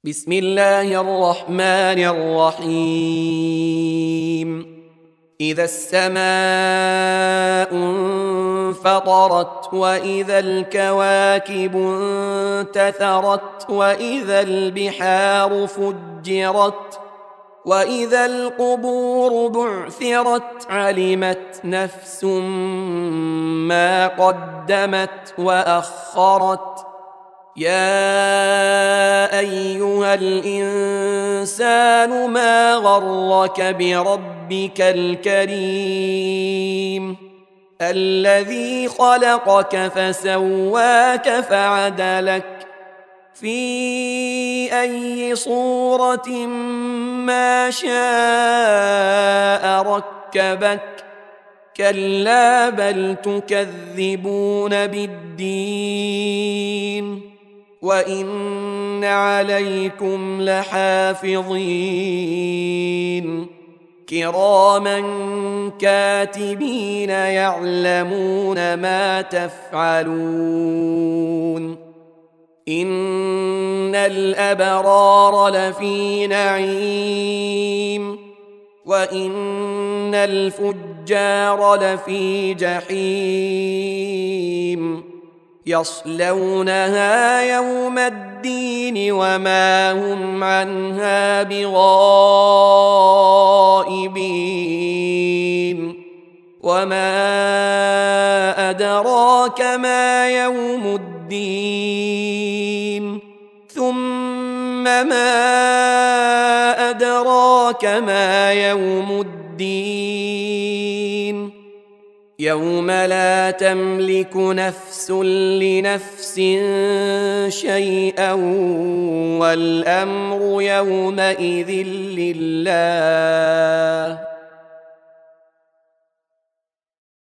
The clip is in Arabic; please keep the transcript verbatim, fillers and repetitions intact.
بسم الله الرحمن الرحيم. إذا السماء انفطرت وإذا الكواكب انتثرت وإذا البحار فجرت وإذا القبور بعثرت علمت نفس ما قدمت وأخرت. يا أيها الإنسان ما غرك بربك الكريم الذي خلقك فسواك فعدلك في أي صورة ما شاء ركبك. كلا بل تكذبون بالدين وإن عليكم لحافظين كراما كاتبين يعلمون ما تفعلون. إن الأبرار لفي نعيم وإن الفجار لفي جحيم يصلونها يوم الدين وما هم عنها بغائبين. وما أدراك ما يوم الدين ثم ما أدراك ما يوم الدين يوم لا تملك نفس لنفس شيئا والأمر يومئذ لله.